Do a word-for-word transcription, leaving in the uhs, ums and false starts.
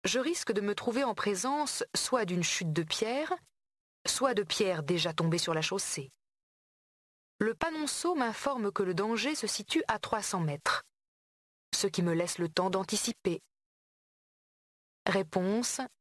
je risque de me trouver en présence soit d'une chute de pierre, soit de pierres déjà tombées sur la chaussée. Le panonceau m'informe que le danger se situe à trois cents mètres, ce qui me laisse le temps d'anticiper. Réponse